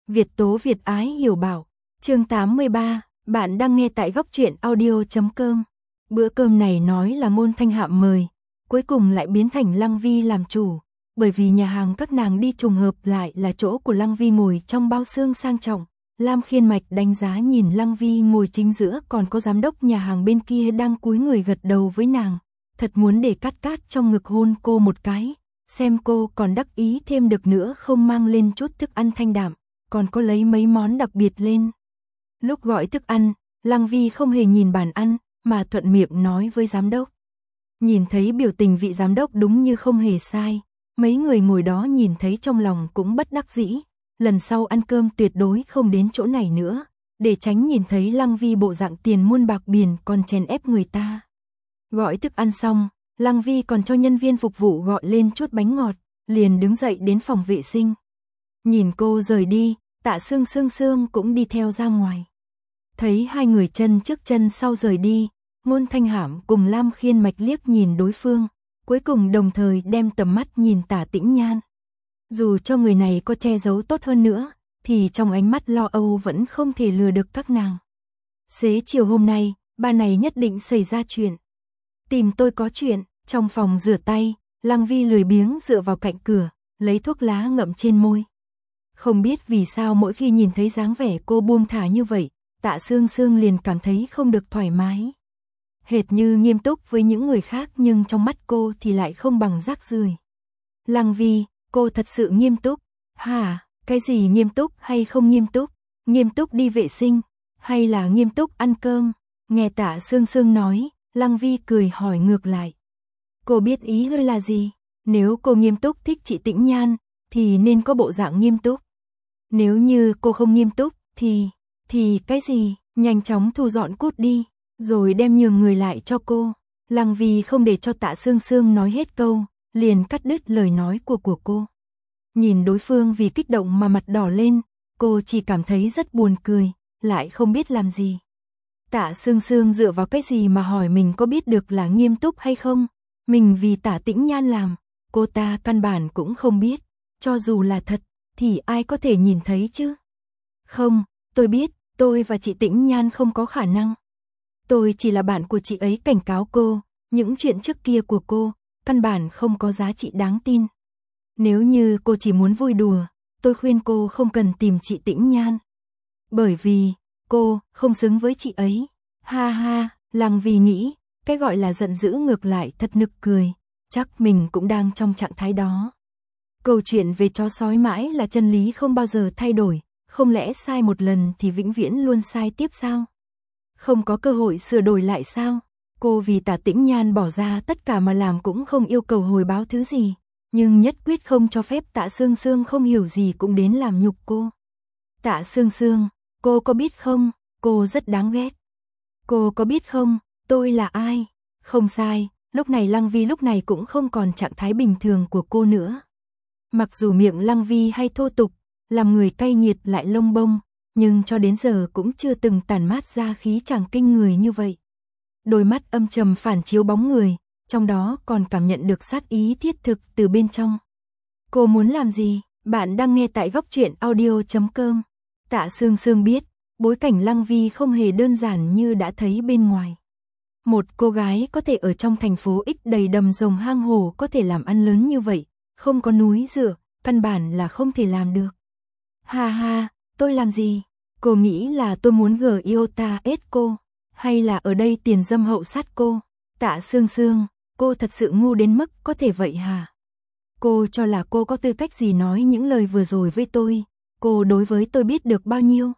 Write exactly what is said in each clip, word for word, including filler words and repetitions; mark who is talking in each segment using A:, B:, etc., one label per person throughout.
A: Việt tố Việt ái hiểu bảo. Chương tám mươi ba, bạn đang nghe tại góc truyện audio chấm com. Bữa cơm này nói là Ngôn Thanh Hạm mời, cuối cùng lại biến thành Lăng Vi làm chủ, bởi vì nhà hàng các nàng đi trùng hợp lại là chỗ của Lăng Vi ngồi trong bao xương sang trọng. Lam Khiên Mạch đánh giá nhìn Lăng Vi ngồi chính giữa, còn có giám đốc nhà hàng bên kia đang cúi người gật đầu với nàng, thật muốn để cát cát trong ngực hôn cô một cái, xem cô còn đắc ý thêm được nữa không, mang lên chút thức ăn thanh đạm, còn có lấy mấy món đặc biệt lên. Lúc gọi thức ăn, Lăng Vi không hề nhìn bàn ăn, mà thuận miệng nói với giám đốc. Nhìn thấy biểu tình vị giám đốc đúng như không hề sai, mấy người ngồi đó nhìn thấy trong lòng cũng bất đắc dĩ, lần sau ăn cơm tuyệt đối không đến chỗ này nữa, để tránh nhìn thấy Lăng Vi bộ dạng tiền muôn bạc biển còn chèn ép người ta. Gọi thức ăn xong, Lăng Vi còn cho nhân viên phục vụ gọi lên chút bánh ngọt, liền đứng dậy đến phòng vệ sinh. Nhìn cô rời đi, Tạ Sương Sương Sương cũng đi theo ra ngoài. Thấy hai người chân trước chân sau rời đi, Ngôn Thanh Hạm cùng Lam Khiên Mạch liếc nhìn đối phương, cuối cùng đồng thời đem tầm mắt nhìn Tả Tĩnh Nhan. Dù cho người này có che giấu tốt hơn nữa, thì trong ánh mắt lo âu vẫn không thể lừa được các nàng. Xế chiều hôm nay, bà này nhất định xảy ra chuyện. Tìm tôi có chuyện. Trong phòng rửa tay, Lăng Vi lười biếng dựa vào cạnh cửa, lấy thuốc lá ngậm trên môi. Không biết vì sao mỗi khi nhìn thấy dáng vẻ cô buông thả như vậy, Tạ Sương Sương liền cảm thấy không được thoải mái. Hệt như nghiêm túc với những người khác nhưng trong mắt cô thì lại không bằng rác rưởi. Lăng Vi, cô thật sự nghiêm túc? Hả, cái gì nghiêm túc hay không nghiêm túc? Nghiêm túc đi vệ sinh, hay là nghiêm túc ăn cơm? Nghe Tạ Sương Sương nói, Lăng Vi cười hỏi ngược lại. Cô biết ý hơi là gì? Nếu cô nghiêm túc thích chị Tĩnh Nhan, thì nên có bộ dạng nghiêm túc. Nếu như cô không nghiêm túc, thì... Thì cái gì? Nhanh chóng thu dọn cút đi, rồi đem nhường người lại cho cô. Lăng Vi không để cho Tạ Sương Sương nói hết câu, liền cắt đứt lời nói của của cô. Nhìn đối phương vì kích động mà mặt đỏ lên, cô chỉ cảm thấy rất buồn cười, lại không biết làm gì. Tạ Sương Sương dựa vào cái gì mà hỏi mình có biết được là nghiêm túc hay không? Mình vì Tả Tĩnh Nhan làm, cô ta căn bản cũng không biết, cho dù là thật, thì ai có thể nhìn thấy chứ? Không, tôi biết, tôi và chị Tĩnh Nhan không có khả năng. Tôi chỉ là bạn của chị ấy cảnh cáo cô, những chuyện trước kia của cô, căn bản không có giá trị đáng tin. Nếu như cô chỉ muốn vui đùa, tôi khuyên cô không cần tìm chị Tĩnh Nhan. Bởi vì, cô không xứng với chị ấy. Ha ha, Lăng Vi nghĩ, cái gọi là giận dữ ngược lại thật nực cười, chắc mình cũng đang trong trạng thái đó. Câu chuyện về chó sói mãi là chân lý không bao giờ thay đổi, không lẽ sai một lần thì vĩnh viễn luôn sai tiếp sao? Không có cơ hội sửa đổi lại sao? Cô vì Tả Tĩnh Nhan bỏ ra tất cả mà làm cũng không yêu cầu hồi báo thứ gì, nhưng nhất quyết không cho phép Tạ Sương Sương không hiểu gì cũng đến làm nhục cô. Tạ Sương Sương, cô có biết không, cô rất đáng ghét. Cô có biết không, tôi là ai? Không sai, lúc này Lăng Vi lúc này cũng không còn trạng thái bình thường của cô nữa. Mặc dù miệng Lăng Vi hay thô tục, làm người cay nghiệt lại lông bông, nhưng cho đến giờ cũng chưa từng tản mát ra khí chàng kinh người như vậy. Đôi mắt âm trầm phản chiếu bóng người, trong đó còn cảm nhận được sát ý thiết thực từ bên trong. Cô muốn làm gì? Bạn đang nghe tại góc truyện audio chấm com. Tạ Sương Sương biết, bối cảnh Lăng Vi không hề đơn giản như đã thấy bên ngoài. Một cô gái có thể ở trong thành phố X đầy đầm rồng hang hổ có thể làm ăn lớn như vậy, không có núi dựa, căn bản là không thể làm được. Ha ha, tôi làm gì? Cô nghĩ là tôi muốn gờ Iota ết cô, hay là ở đây tiền dâm hậu sát cô? Tạ Sương Sương, cô thật sự ngu đến mức có thể vậy hả? Cô cho là cô có tư cách gì nói những lời vừa rồi với tôi? Cô đối với tôi biết được bao nhiêu?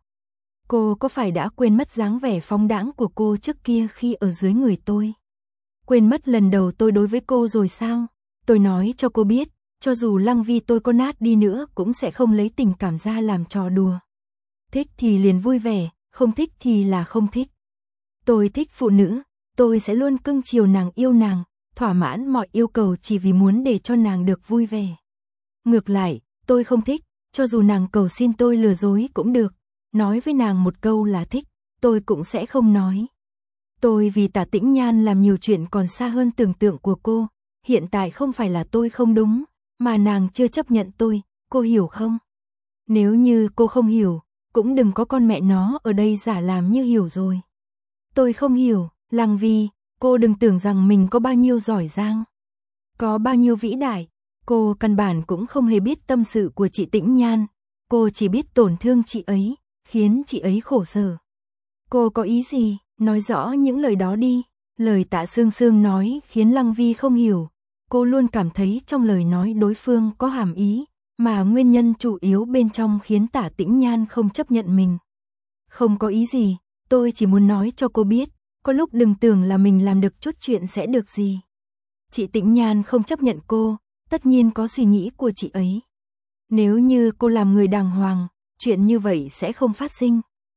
A: Cô có phải đã quên mất dáng vẻ phóng đãng của cô trước kia khi ở dưới người tôi? Quên mất lần đầu tôi đối với cô rồi sao? Tôi nói cho cô biết, cho dù Lăng Vi tôi có nát đi nữa cũng sẽ không lấy tình cảm ra làm trò đùa. Thích thì liền vui vẻ, không thích thì là không thích. Tôi thích phụ nữ, tôi sẽ luôn cưng chiều nàng, yêu nàng, thỏa mãn mọi yêu cầu chỉ vì muốn để cho nàng được vui vẻ. Ngược lại, tôi không thích, cho dù nàng cầu xin tôi lừa dối cũng được, nói với nàng một câu là thích, tôi cũng sẽ không nói. Tôi vì Tả Tĩnh Nhan làm nhiều chuyện còn xa hơn tưởng tượng của cô, hiện tại không phải là tôi không đúng, mà nàng chưa chấp nhận tôi, cô hiểu không? Nếu như cô không hiểu, cũng đừng có con mẹ nó ở đây giả làm như hiểu rồi. Tôi không hiểu, Lăng Vi, cô đừng tưởng rằng mình có bao nhiêu giỏi giang, có bao nhiêu vĩ đại, cô căn bản cũng không hề biết tâm sự của chị Tĩnh Nhan, cô chỉ biết tổn thương chị ấy, khiến chị ấy khổ sở. Cô có ý gì, nói rõ những lời đó đi. Lời Tạ Sương Sương nói khiến Lăng Vi không hiểu, cô luôn cảm thấy trong lời nói đối phương có hàm ý, mà nguyên nhân chủ yếu bên trong khiến Tạ Tĩnh Nhan không chấp nhận mình. Không có ý gì, tôi chỉ muốn nói cho cô biết, có lúc đừng tưởng là mình làm được chút chuyện sẽ được gì. Chị Tĩnh Nhan không chấp nhận cô, tất nhiên có suy nghĩ của chị ấy. Nếu như cô làm người đàng hoàng, chuyện như vậy sẽ không phát sinh.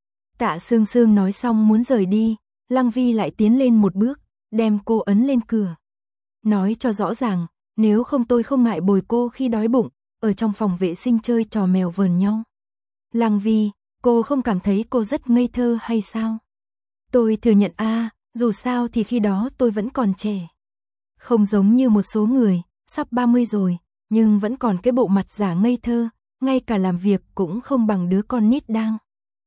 A: Tạ Sương Sương nói xong muốn rời đi, Lăng Vi lại tiến lên một bước, đem cô ấn lên cửa. Nói cho rõ ràng, nếu không tôi không ngại bồi cô khi đói bụng, ở trong phòng vệ sinh chơi trò mèo vờn nhau. Lăng Vi, cô không cảm thấy cô rất ngây thơ hay sao? Tôi thừa nhận a, à, dù sao thì khi đó tôi vẫn còn trẻ. Không giống như một số người, sắp ba mươi rồi, nhưng vẫn còn cái bộ mặt giả ngây thơ, ngay cả làm việc cũng không bằng đứa con nít đang.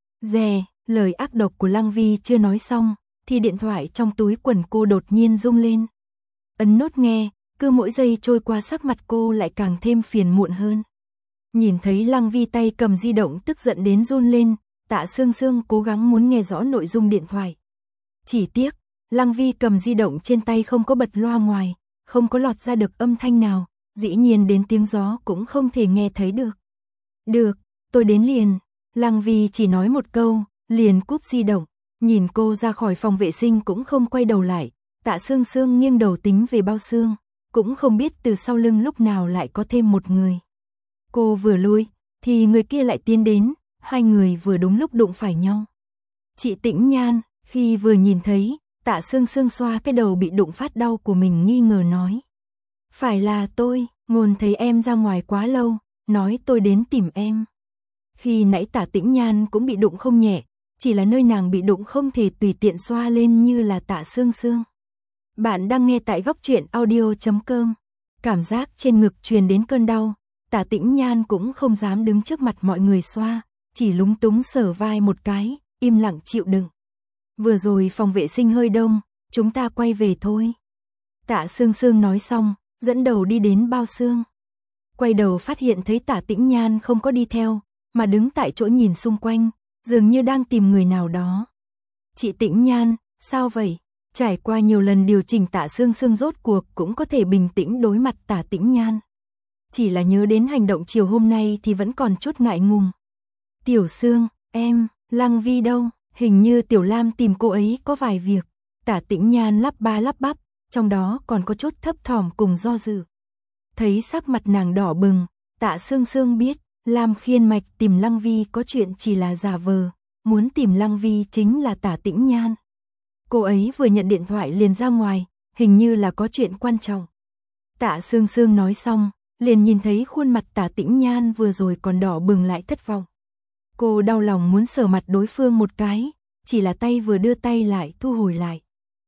A: Dè, lời ác độc của Lăng Vi chưa nói xong, thì điện thoại trong túi quần cô đột nhiên rung lên. Ấn nốt nghe, cứ mỗi giây trôi qua sắc mặt cô lại càng thêm phiền muộn hơn. Nhìn thấy Lăng Vi tay cầm di động tức giận đến run lên, Tạ Sương Sương cố gắng muốn nghe rõ nội dung điện thoại. Chỉ tiếc, Lăng Vi cầm di động trên tay không có bật loa ngoài, không có lọt ra được âm thanh nào, dĩ nhiên đến tiếng gió cũng không thể nghe thấy được. Được, tôi đến liền. Lăng Vi chỉ nói một câu, liền cúp di động, nhìn cô ra khỏi phòng vệ sinh cũng không quay đầu lại. Tạ Sương Sương nghiêng đầu tính về bao xương, cũng không biết từ sau lưng lúc nào lại có thêm một người. Cô vừa lui, thì người kia lại tiến đến, hai người vừa đúng lúc đụng phải nhau. Chị Tĩnh Nhan, khi vừa nhìn thấy, Tạ Sương Sương xoa cái đầu bị đụng phát đau của mình nghi ngờ nói. Phải là tôi, ngôn thấy em ra ngoài quá lâu, nói tôi đến tìm em. Khi nãy Tạ Tĩnh Nhan cũng bị đụng không nhẹ, chỉ là nơi nàng bị đụng không thể tùy tiện xoa lên như là Tạ Sương Sương. Bạn đang nghe tại góc truyện audio chấm com. Cảm giác trên ngực truyền đến cơn đau, Tạ Tĩnh Nhan cũng không dám đứng trước mặt mọi người xoa, chỉ lúng túng sờ vai một cái, im lặng chịu đựng. Vừa rồi phòng vệ sinh hơi đông, chúng ta quay về thôi. Tạ Sương Sương nói xong, dẫn đầu đi đến bao xương. Quay đầu phát hiện thấy Tạ Tĩnh Nhan không có đi theo, mà đứng tại chỗ nhìn xung quanh, dường như đang tìm người nào đó. Chị Tĩnh Nhan, sao vậy? Trải qua nhiều lần điều chỉnh Tạ Sương Sương rốt cuộc cũng có thể bình tĩnh đối mặt Tạ Tĩnh Nhan. Chỉ là nhớ đến hành động chiều hôm nay thì vẫn còn chút ngại ngùng. Tiểu Sương, em, Lăng Vi đâu? Hình như Tiểu Lam tìm cô ấy có vài việc. Tạ Tĩnh Nhan lắp ba lắp bắp, trong đó còn có chút thấp thỏm cùng do dự. Thấy sắc mặt nàng đỏ bừng, Tạ Sương Sương biết, Lam Khiên Mạch tìm Lăng Vi có chuyện chỉ là giả vờ, muốn tìm Lăng Vi chính là Tạ Tĩnh Nhan. Cô ấy vừa nhận điện thoại liền ra ngoài, hình như là có chuyện quan trọng. Tạ Sương Sương nói xong, liền nhìn thấy khuôn mặt Tạ Tĩnh Nhan vừa rồi còn đỏ bừng lại thất vọng. Cô đau lòng muốn sờ mặt đối phương một cái, chỉ là tay vừa đưa tay lại thu hồi lại.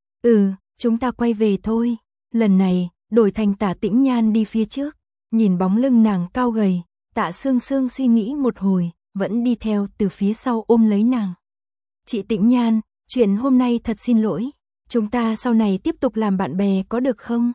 A: Ừ, chúng ta quay về thôi. Lần này, đổi thành Tạ Tĩnh Nhan đi phía trước, nhìn bóng lưng nàng cao gầy, Tạ Sương Sương suy nghĩ một hồi, vẫn đi theo từ phía sau ôm lấy nàng. Chị Tĩnh Nhan, chuyện hôm nay thật xin lỗi, chúng ta sau này tiếp tục làm bạn bè có được không?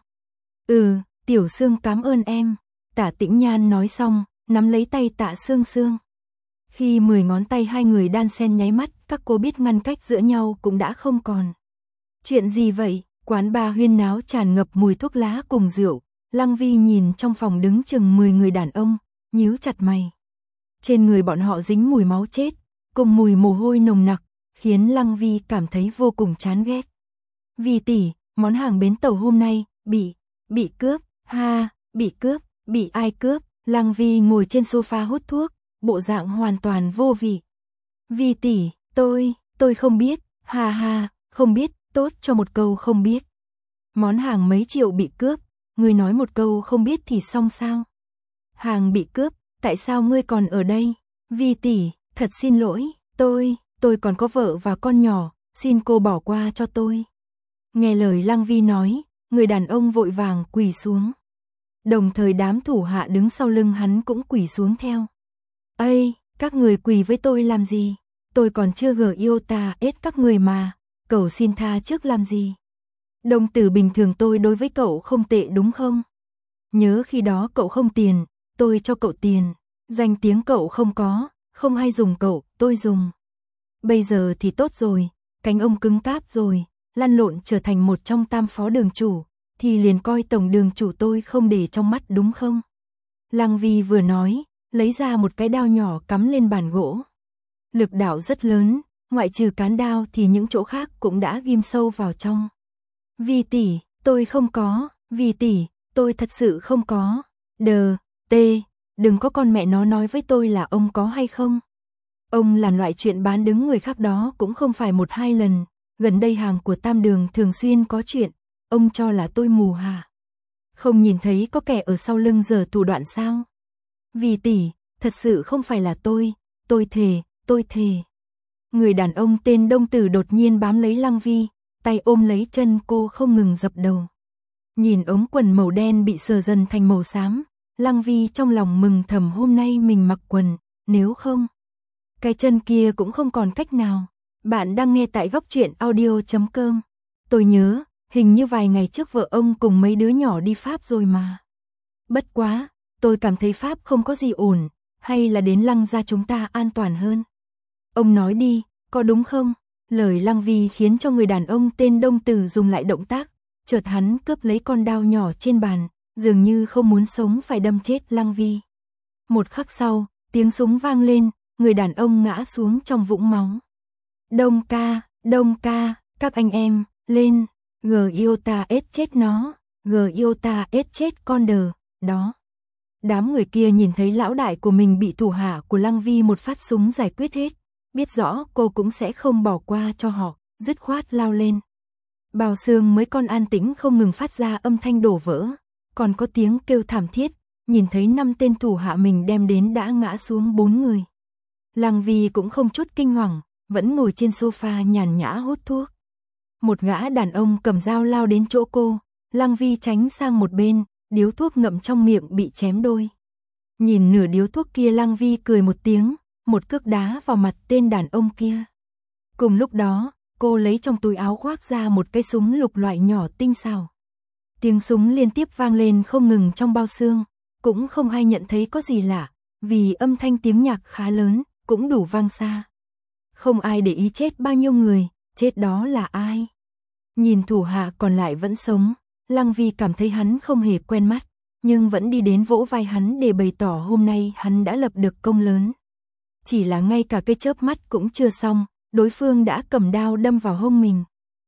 A: Ừ, Tiểu Sương cảm ơn em. Tạ Tĩnh Nhan nói xong, nắm lấy tay Tạ Sương Sương. Khi mười ngón tay hai người đan xen nháy mắt, các cô biết ngăn cách giữa nhau cũng đã không còn. Chuyện gì vậy? Quán bar huyên náo tràn ngập mùi thuốc lá cùng rượu. Lăng Vi nhìn trong phòng đứng chừng mười người đàn ông, nhíu chặt mày. Trên người bọn họ dính mùi máu chết, cùng mùi mồ hôi nồng nặc, khiến Lăng Vi cảm thấy vô cùng chán ghét. Vi tỷ, món hàng bến tàu hôm nay, bị, bị cướp, ha, bị cướp, bị ai cướp? Lăng Vi ngồi trên sofa hút thuốc, bộ dạng hoàn toàn vô vị. Vi tỷ, tôi, tôi không biết, ha ha, không biết, tốt cho một câu không biết. Món hàng mấy triệu bị cướp, ngươi nói một câu không biết thì xong sao? Hàng bị cướp, tại sao ngươi còn ở đây? Vi tỷ, thật xin lỗi, tôi, tôi còn có vợ và con nhỏ, xin cô bỏ qua cho tôi. Nghe lời Lăng Vi nói, người đàn ông vội vàng quỳ xuống. Đồng thời đám thủ hạ đứng sau lưng hắn cũng quỳ xuống theo. Ây, các người quỳ với tôi làm gì? Tôi còn chưa gờ yêu ta ết các người mà, cầu xin tha trước làm gì? Đồng tử bình thường tôi đối với cậu không tệ đúng không? Nhớ khi đó cậu không tiền, tôi cho cậu tiền, danh tiếng cậu không có, không ai dùng cậu, tôi dùng. Bây giờ thì tốt rồi, cánh ông cứng cáp rồi, lăn lộn trở thành một trong tam phó đường chủ, thì liền coi tổng đường chủ tôi không để trong mắt đúng không? Lăng Vi vừa nói, lấy ra một cái đao nhỏ cắm lên bàn gỗ. Lực đạo rất lớn, ngoại trừ cán đao thì những chỗ khác cũng đã ghim sâu vào trong. Vi tỷ, tôi không có, Vi tỷ, tôi thật sự không có. Đờ, tê, đừng có con mẹ nó nói với tôi là ông có hay không. Ông làm loại chuyện bán đứng người khác đó cũng không phải một hai lần, gần đây hàng của Tam Đường thường xuyên có chuyện, ông cho là tôi mù hả? Không nhìn thấy có kẻ ở sau lưng giở thủ đoạn sao? Vi tỷ, thật sự không phải là tôi, tôi thề, tôi thề. Người đàn ông tên Đông Tử đột nhiên bám lấy Lăng Vi, tay ôm lấy chân cô không ngừng dập đầu. Nhìn ống quần màu đen bị sờ dần thành màu xám, Lăng Vi trong lòng mừng thầm hôm nay mình mặc quần, nếu không, cái chân kia cũng không còn cách nào. Bạn đang nghe tại góc truyện audio chấm com. Tôi nhớ, hình như vài ngày trước vợ ông cùng mấy đứa nhỏ đi Pháp rồi mà. Bất quá, tôi cảm thấy Pháp không có gì ổn, hay là đến Lăng gia chúng ta an toàn hơn. Ông nói đi, có đúng không? Lời Lăng Vi khiến cho người đàn ông tên Đông Tử dùng lại động tác, chợt hắn cướp lấy con dao nhỏ trên bàn, dường như không muốn sống phải đâm chết Lăng Vi. Một khắc sau, tiếng súng vang lên, người đàn ông ngã xuống trong vũng máu. Đông ca, Đông ca, các anh em, lên, gờ yêu ta ết chết nó, gờ yêu ta ết chết con đờ, đó. Đám người kia nhìn thấy lão đại của mình bị thủ hạ của Lăng Vi một phát súng giải quyết hết, biết rõ cô cũng sẽ không bỏ qua cho họ, dứt khoát lao lên. Bao xương mới con an tĩnh không ngừng phát ra âm thanh đổ vỡ, còn có tiếng kêu thảm thiết, nhìn thấy năm tên thủ hạ mình đem đến đã ngã xuống bốn người. Lăng Vi cũng không chút kinh hoàng, vẫn ngồi trên sofa nhàn nhã hút thuốc. Một gã đàn ông cầm dao lao đến chỗ cô, Lăng Vi tránh sang một bên, điếu thuốc ngậm trong miệng bị chém đôi. Nhìn nửa điếu thuốc kia Lăng Vi cười một tiếng, một cước đá vào mặt tên đàn ông kia. Cùng lúc đó, cô lấy trong túi áo khoác ra một cái súng lục loại nhỏ tinh xảo. Tiếng súng liên tiếp vang lên không ngừng trong bao xương, cũng không ai nhận thấy có gì lạ, vì âm thanh tiếng nhạc khá lớn, cũng đủ vang xa. Không ai để ý chết bao nhiêu người, chết đó là ai. Nhìn thủ hạ còn lại vẫn sống, Lăng Vi cảm thấy hắn không hề quen mắt, nhưng vẫn đi đến vỗ vai hắn để bày tỏ hôm nay hắn đã lập được công lớn. Chỉ là ngay cả cái chớp mắt cũng chưa xong, đối phương đã cầm đao đâm vào hông mình.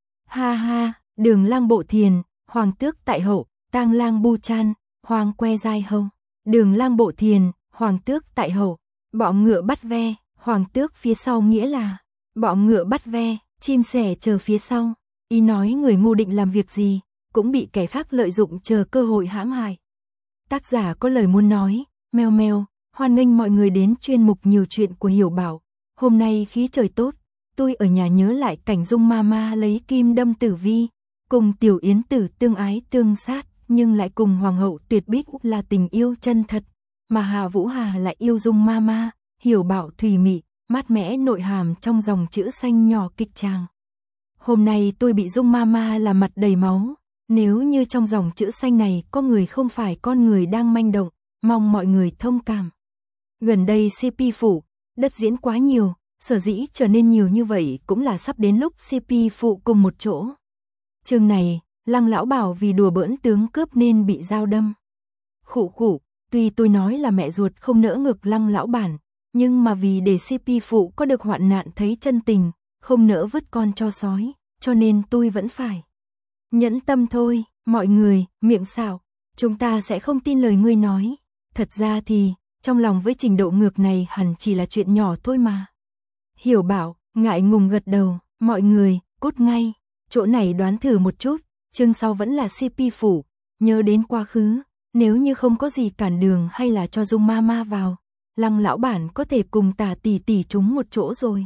A: Ha ha, Đường Lang Bộ Thiền, Hoàng tước tại hậu, Tang Lang Bu Chan, Hoàng que giai hậu. Đường Lang Bộ Thiền, Hoàng tước tại hậu, bọ ngựa bắt ve, Hoàng tước phía sau nghĩa là bọ ngựa bắt ve, chim sẻ chờ phía sau. Ý nói người ngu định làm việc gì, cũng bị kẻ khác lợi dụng chờ cơ hội hãm hại. Tác giả có lời muốn nói, meo meo, hoan nghênh mọi người đến chuyên mục nhiều chuyện của Hiểu Bảo. Hôm nay khí trời tốt, tôi ở nhà nhớ lại cảnh Dung Mama lấy kim đâm Tử Vi, cùng Tiểu Yến Tử tương ái tương sát, nhưng lại cùng Hoàng hậu Tuyệt Bích là tình yêu chân thật, mà Hà Vũ Hà lại yêu Dung Mama, Hiểu Bảo thùy mị, mát mẻ nội hàm trong dòng chữ xanh nhỏ kịch tràng. Hôm nay tôi bị Dung Mama là mặt đầy máu, nếu như trong dòng chữ xanh này có người không phải con người đang manh động, mong mọi người thông cảm. Gần đây xê pê phụ, đất diễn quá nhiều, sở dĩ trở nên nhiều như vậy cũng là sắp đến lúc xê pê phụ cùng một chỗ. Chương này, Lăng lão bảo vì đùa bỡn tướng cướp nên bị dao đâm. Khụ khụ, tuy tôi nói là mẹ ruột không nỡ ngược Lăng lão bản, nhưng mà vì để xê pê phụ có được hoạn nạn thấy chân tình, không nỡ vứt con cho sói, cho nên tôi vẫn phải nhẫn tâm thôi. Mọi người, miệng xạo, chúng ta sẽ không tin lời ngươi nói. Thật ra thì, trong lòng với trình độ ngược này hẳn chỉ là chuyện nhỏ thôi mà. Hiểu Bảo, ngại ngùng gật đầu, mọi người, cút ngay, chỗ này đoán thử một chút, chương sau vẫn là xê pê phủ, nhớ đến quá khứ, nếu như không có gì cản đường hay là cho Dung Mama vào, Lăng lão bản có thể cùng Tả tỷ tỷ chúng một chỗ rồi.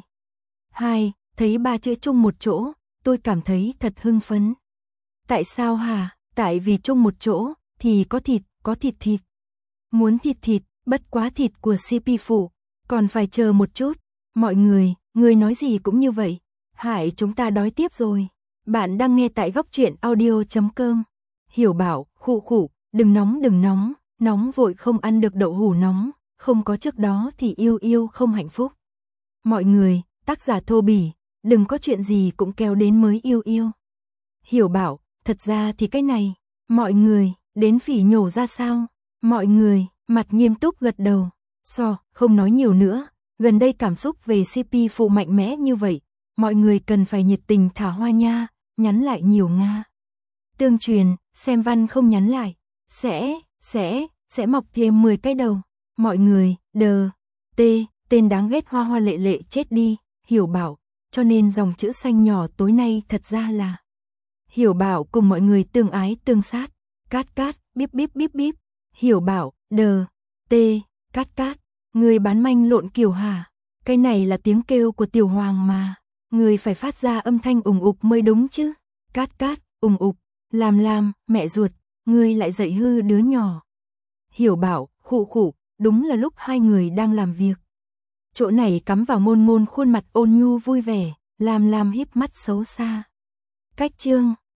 A: Hai, thấy ba chữ chung một chỗ, tôi cảm thấy thật hưng phấn. Tại sao hả? Tại vì chung một chỗ, thì có thịt, có thịt thịt. Muốn thịt thịt, bất quá thịt của xê pê phụ, Còn phải chờ một chút. Mọi người, người nói gì cũng như vậy. Hải chúng ta đói tiếp rồi. Bạn đang nghe tại góc truyện audio chấm com. Hiểu bảo, khụ khụ, đừng nóng đừng nóng, nóng vội không ăn được đậu hũ nóng, không có trước đó thì yêu yêu không hạnh phúc. Mọi người, tác giả thô bỉ, đừng có chuyện gì cũng kéo đến mới yêu yêu. Hiểu bảo, thật ra thì cái này, mọi người, đến phỉ nhổ ra sao? Mọi người, mặt nghiêm túc gật đầu. So, không nói nhiều nữa, gần đây cảm xúc về xê pê phụ mạnh mẽ như vậy, mọi người cần phải nhiệt tình thả hoa nha, nhắn lại nhiều nga. Tương truyền, xem văn không nhắn lại, sẽ, sẽ, sẽ mọc thêm mười cái đầu. Mọi người, đờ, tê, tên đáng ghét hoa hoa lệ lệ chết đi, Hiểu bảo, cho nên dòng chữ xanh nhỏ tối nay thật ra là. Hiểu bảo cùng mọi người tương ái tương sát, cát cát, bíp bíp bíp bíp, Hiểu bảo, đờ, tê, cát cát, người bán manh lộn kiểu hả? Cái này là tiếng kêu của tiểu hoàng mà, người phải phát ra âm thanh ùng ục mới đúng chứ. Cát cát, ùng ục, làm làm, mẹ ruột, ngươi lại dạy hư đứa nhỏ. Hiểu bảo, khụ khụ, đúng là lúc hai người đang làm việc. Chỗ này cắm vào ngôn ngôn khuôn mặt ôn nhu vui vẻ, làm làm híp mắt xấu xa. Cách chương